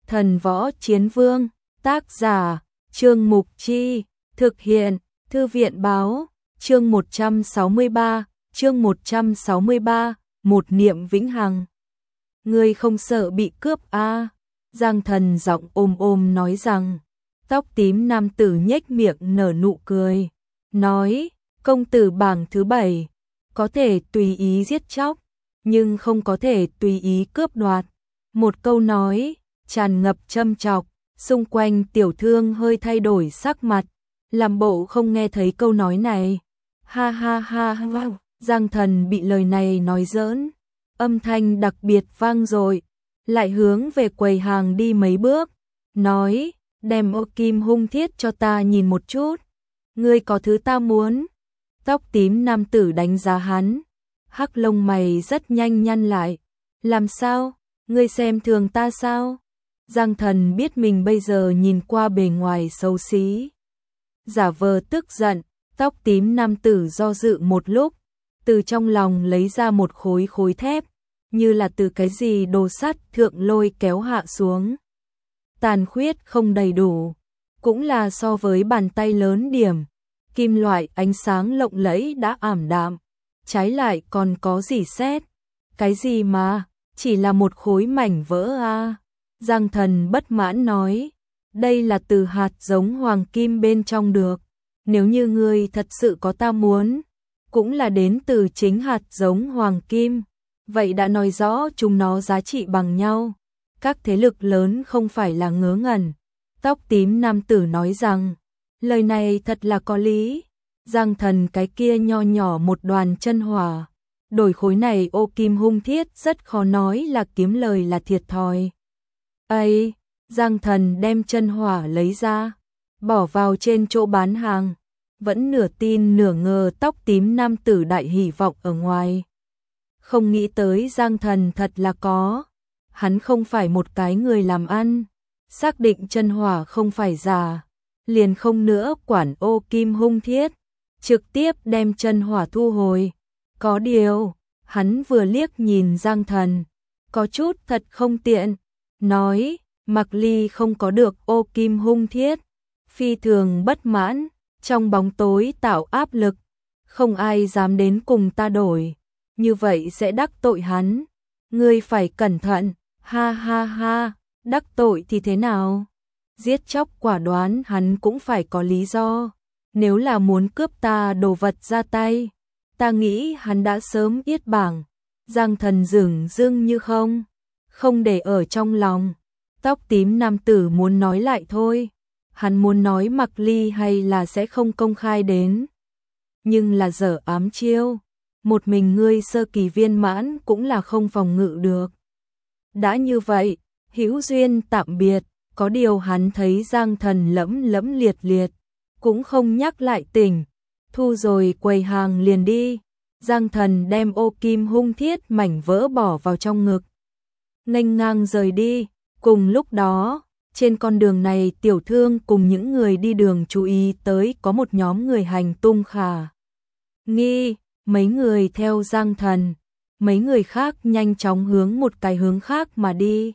Thần Võ Chiến Vương, tác giả, Trương Mục Chi, thực hiện, Thư viện Báo, chương 163, một niệm vĩnh hằng. Ngươi không sợ bị cướp à? Giang Thần giọng ôm nói rằng. Tóc tím nam tử nhếch miệng nở nụ cười, nói, công tử bảng thứ 7, có thể tùy ý giết chóc, nhưng không có thể tùy ý cướp đoạt. Một câu nói, tràn ngập châm chọc, xung quanh tiểu thương hơi thay đổi sắc mặt, làm bộ không nghe thấy câu nói này. Ha ha ha ha, Giang Thần bị lời này nói giỡn, âm thanh đặc biệt vang dội, lại hướng về quầy hàng đi mấy bước, nói, đem ô kim hung thiết cho ta nhìn một chút, ngươi có thứ ta muốn. Tóc tím nam tử đánh giá hắn, hắc lông mày rất nhanh nhăn lại, làm sao, ngươi xem thường ta sao? Giang Thần biết mình bây giờ nhìn qua bề ngoài xấu xí, giả vờ tức giận. Tóc tím nam tử do dự một lúc, từ trong lòng lấy ra một khối thép, như là từ cái gì đồ sắt thượng lôi kéo hạ xuống. Tàn khuyết không đầy đủ, cũng là so với bàn tay lớn điểm, kim loại ánh sáng lộng lẫy đã ảm đạm, trái lại còn có rỉ sét. Cái gì mà, chỉ là một khối mảnh vỡ à? Giang Thần bất mãn nói, đây là từ hạt giống hoàng kim bên trong được. Nếu như ngươi thật sự có ta muốn, cũng là đến từ chính hạt giống hoàng kim, vậy đã nói rõ chúng nó giá trị bằng nhau. Các thế lực lớn không phải là ngớ ngẩn. Tóc tím nam tử nói rằng, lời này thật là có lý. Giang Thần cái kia nho nhỏ một đoàn chân hỏa, đổi khối này ô kim hung thiết rất khó nói là kiếm lời là thiệt thòi. Ấy, Giang Thần đem chân hỏa lấy ra, bỏ vào trên chỗ bán hàng, vẫn nửa tin nửa ngờ tóc tím nam tử đại hỉ vọng ở ngoài. Không nghĩ tới Giang Thần thật là có, hắn không phải một cái người làm ăn, xác định chân hỏa không phải giả, liền không nữa quản ô kim hung thiết, trực tiếp đem chân hỏa thu hồi. Có điều, hắn vừa liếc nhìn Giang Thần, có chút thật không tiện, nói, Mạc Ly không có được ô kim hung thiết, phi thường bất mãn, trong bóng tối tạo áp lực, không ai dám đến cùng ta đổi, như vậy sẽ đắc tội hắn, ngươi phải cẩn thận. Ha ha ha, đắc tội thì thế nào? Giết chóc quả đoán hắn cũng phải có lý do, nếu là muốn cướp ta đồ vật ra tay, ta nghĩ hắn đã sớm yết bảng. Giang Thần dửng dưng như không để ở trong lòng. Tóc tím nam tử muốn nói lại thôi, hắn muốn nói Mạc Ly hay là sẽ không công khai đến, nhưng là dở ám chiêu, một mình ngươi sơ kỳ viên mãn cũng là không phòng ngự được. Đã như vậy, hữu duyên tạm biệt, có điều hắn thấy Giang Thần lẫm liệt, cũng không nhắc lại tình, thu rồi quầy hàng liền đi. Giang Thần đem ô kim hung thiết mảnh vỡ bỏ vào trong ngực, nghênh ngang rời đi. Cùng lúc đó, trên con đường này tiểu thương cùng những người đi đường chú ý tới có một nhóm người hành tung khả nghi, mấy người theo Giang Thần, mấy người khác nhanh chóng hướng một cái hướng khác mà đi.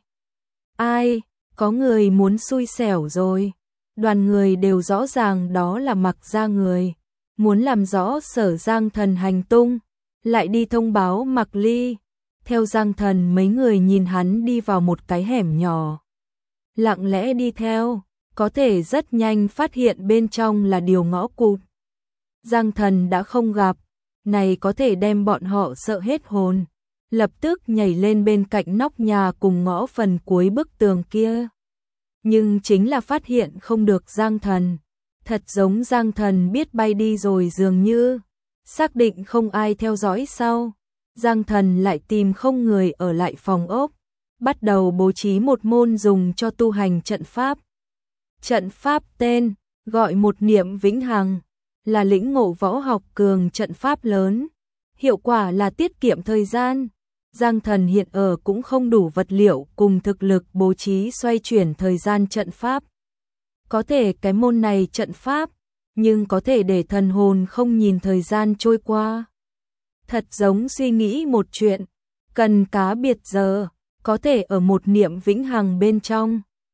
Ai, có người muốn xui xẻo rồi. Đoàn người đều rõ ràng đó là Mạc gia người, muốn làm rõ sở Giang Thần hành tung, lại đi thông báo Mạc Ly. Theo Giang Thần mấy người nhìn hắn đi vào một cái hẻm nhỏ, lặng lẽ đi theo, có thể rất nhanh phát hiện bên trong là điều ngõ cụt. Giang Thần đã không gặp, này có thể đem bọn họ sợ hết hồn, lập tức nhảy lên bên cạnh nóc nhà cùng ngõ phần cuối bức tường kia. Nhưng chính là phát hiện không được Giang Thần, thật giống Giang Thần biết bay đi rồi dường như, xác định không ai theo dõi sau. Giang Thần lại tìm không người ở lại phòng ốc, bắt đầu bố trí một môn dùng cho tu hành trận pháp. Trận pháp tên, gọi một niệm vĩnh hằng, là lĩnh ngộ võ học cường trận pháp lớn, hiệu quả là tiết kiệm thời gian. Giang Thần hiện ở cũng không đủ vật liệu cùng thực lực bố trí xoay chuyển thời gian trận pháp. Có thể cái môn này trận pháp, nhưng có thể để thần hồn không nhìn thời gian trôi qua. Thật giống suy nghĩ một chuyện, cần cá biệt giờ, có thể ở một niệm vĩnh hằng bên trong,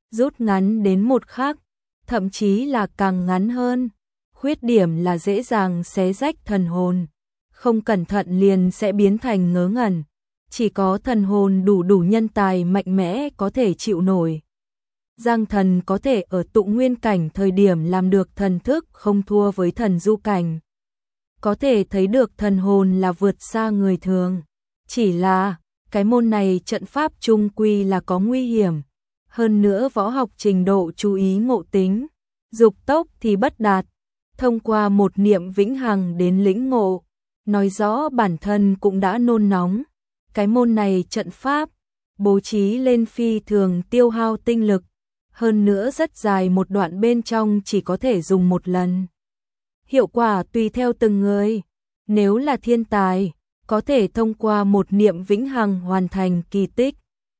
rút ngắn đến một khắc, thậm chí là càng ngắn hơn. Khuyết điểm là dễ dàng xé rách thần hồn, không cẩn thận liền sẽ biến thành ngớ ngẩn. Chỉ có thần hồn đủ nhân tài mạnh mẽ có thể chịu nổi. Giang Thần có thể ở tụ nguyên cảnh thời điểm làm được thần thức không thua với thần du cảnh. Có thể thấy được thần hồn là vượt xa người thường. Chỉ là, cái môn này trận pháp chung quy là có nguy hiểm. Hơn nữa võ học trình độ chú ý ngộ tính, dục tốc thì bất đạt. Thông qua một niệm vĩnh hằng đến lĩnh ngộ, nói rõ bản thân cũng đã nôn nóng. Cái môn này trận pháp, bố trí lên phi thường tiêu hao tinh lực. Hơn nữa rất dài một đoạn bên trong chỉ có thể dùng một lần. Hiệu quả tùy theo từng người. Nếu là thiên tài, có thể thông qua một niệm vĩnh hằng hoàn thành kỳ tích.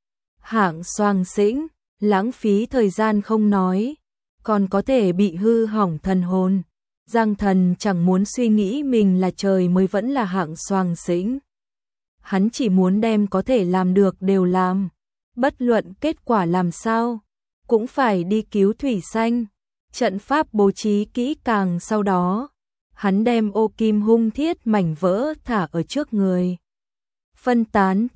Hạng soàng xĩnh, lãng phí thời gian không nói, còn có thể bị hư hỏng thần hồn. Giang Thần chẳng muốn suy nghĩ mình là trời mới vẫn là hạng soàng xĩnh. Hắn chỉ muốn đem có thể làm được đều làm. Bất luận kết quả làm sao, cũng phải đi cứu Thủy Xanh. Trận pháp bố trí kỹ càng sau đó, hắn đem ô kim hung thiết mảnh vỡ thả ở trước người. Phân tán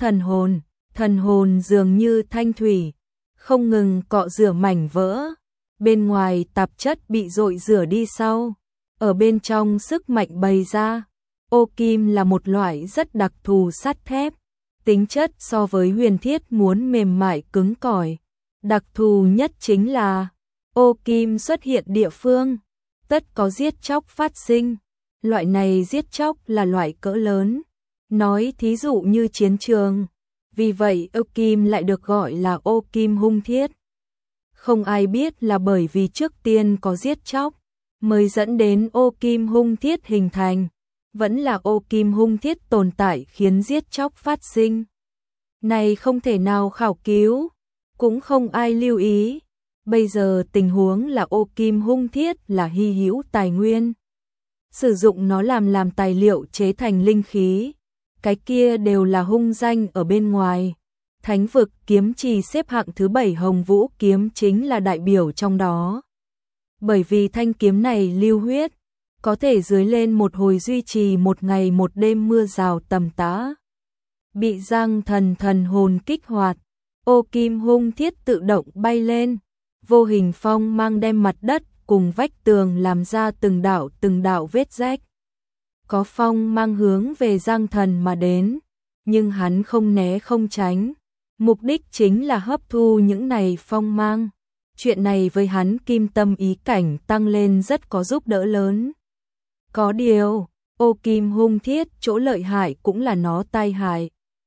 thần hồn dường như thanh thủy, không ngừng cọ rửa mảnh vỡ. Bên ngoài tạp chất bị dội rửa đi sau, ở bên trong sức mạnh bày ra. Ô kim là một loại rất đặc thù sắt thép, tính chất so với huyền thiết muốn mềm mại cứng cỏi. Đặc thù nhất chính là ô kim xuất hiện địa phương, tất có giết chóc phát sinh. Loại này giết chóc là loại cỡ lớn, nói thí dụ như chiến trường. Vì vậy ô kim lại được gọi là ô kim hung thiết. Không ai biết là bởi vì trước tiên có giết chóc, mới dẫn đến ô kim hung thiết hình thành. Vẫn là ô kim hung thiết tồn tại khiến giết chóc phát sinh. Này không thể nào khảo cứu, cũng không ai lưu ý. Bây giờ tình huống là ô kim hung thiết là hy hữu tài nguyên. Sử dụng nó làm tài liệu chế thành linh khí. Cái kia đều là hung danh ở bên ngoài. Thánh vực kiếm trì xếp hạng thứ 7 Hồng Vũ kiếm chính là đại biểu trong đó. Bởi vì thanh kiếm này lưu huyết, có thể dưới lên một hồi duy trì một ngày một đêm mưa rào tầm tã. Bị Giang thần hồn kích hoạt, ô kim hung thiết tự động bay lên, vô hình phong mang đem mặt đất cùng vách tường làm ra từng đạo vết rách. Có phong mang hướng về Giang Thần mà đến, nhưng hắn không né không tránh, mục đích chính là hấp thu những này phong mang. Chuyện này với hắn kim tâm ý cảnh tăng lên rất có giúp đỡ lớn. Có điều, ô kim hung thiết chỗ lợi hại cũng là nó tai hại.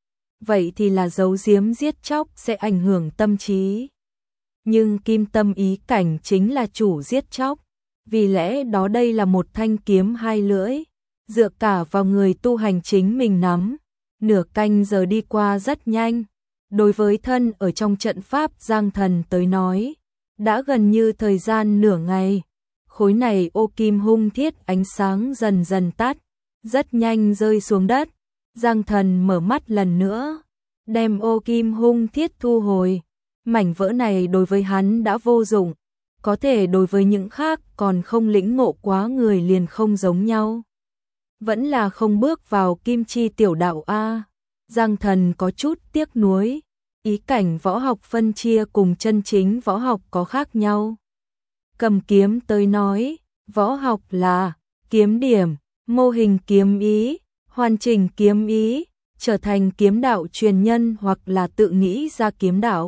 Vậy thì là giấu giếm giết chóc sẽ ảnh hưởng tâm trí. Nhưng kim tâm ý cảnh chính là chủ giết chóc, vì lẽ đó đây là một thanh kiếm hai lưỡi, dựa cả vào người tu hành chính mình nắm. Nửa canh giờ đi qua rất nhanh, đối với thân ở trong trận pháp Giang Thần tới nói, đã gần như thời gian nửa ngày. Khối này ô kim hung thiết ánh sáng dần dần tắt, rất nhanh rơi xuống đất. Giang Thần mở mắt lần nữa, đem ô kim hung thiết thu hồi. Mảnh vỡ này đối với hắn đã vô dụng, có thể đối với những khác còn không lĩnh ngộ quá người liền không giống nhau. Vẫn là không bước vào kim chi tiểu đạo a. Giang Thần có chút tiếc nuối, ý cảnh võ học phân chia cùng chân chính võ học có khác nhau. Cầm kiếm tới nói, võ học là kiếm điểm, mô hình kiếm ý, hoàn chỉnh kiếm ý, trở thành kiếm đạo truyền nhân hoặc là tự nghĩ ra kiếm đạo.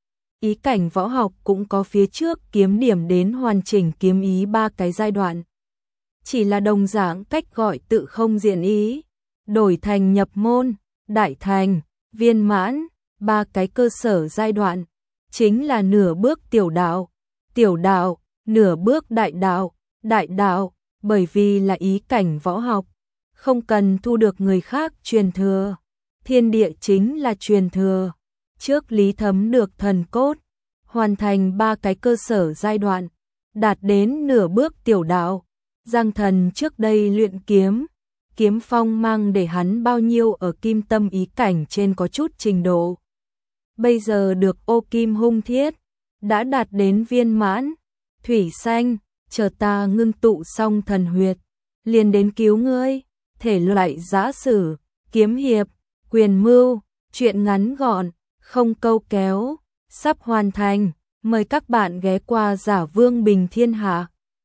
Ý cảnh võ học cũng có phía trước kiếm điểm đến hoàn chỉnh kiếm ý 3 cái giai đoạn. Chỉ là đồng dạng cách gọi tự không diện ý, đổi thành nhập môn, đại thành, viên mãn, 3 cái cơ sở giai đoạn, chính là nửa bước tiểu đạo, nửa bước đại đạo, bởi vì là ý cảnh võ học, không cần thu được người khác truyền thừa, thiên địa chính là truyền thừa. Trước lý thấm được thần cốt, hoàn thành 3 cái cơ sở giai đoạn, đạt đến nửa bước tiểu đạo. Giang Thần trước đây luyện kiếm, kiếm phong mang để hắn bao nhiêu ở kim tâm ý cảnh trên có chút trình độ. Bây giờ được ô kim hung thiết, đã đạt đến viên mãn. Thủy Xanh, chờ ta ngưng tụ xong thần huyệt, liền đến cứu ngươi. Thể loại giã sử, kiếm hiệp, quyền mưu, truyện ngắn gọn, không câu kéo, sắp hoàn thành. Mời các bạn ghé qua Giả Vương Bình Thiên Hạ.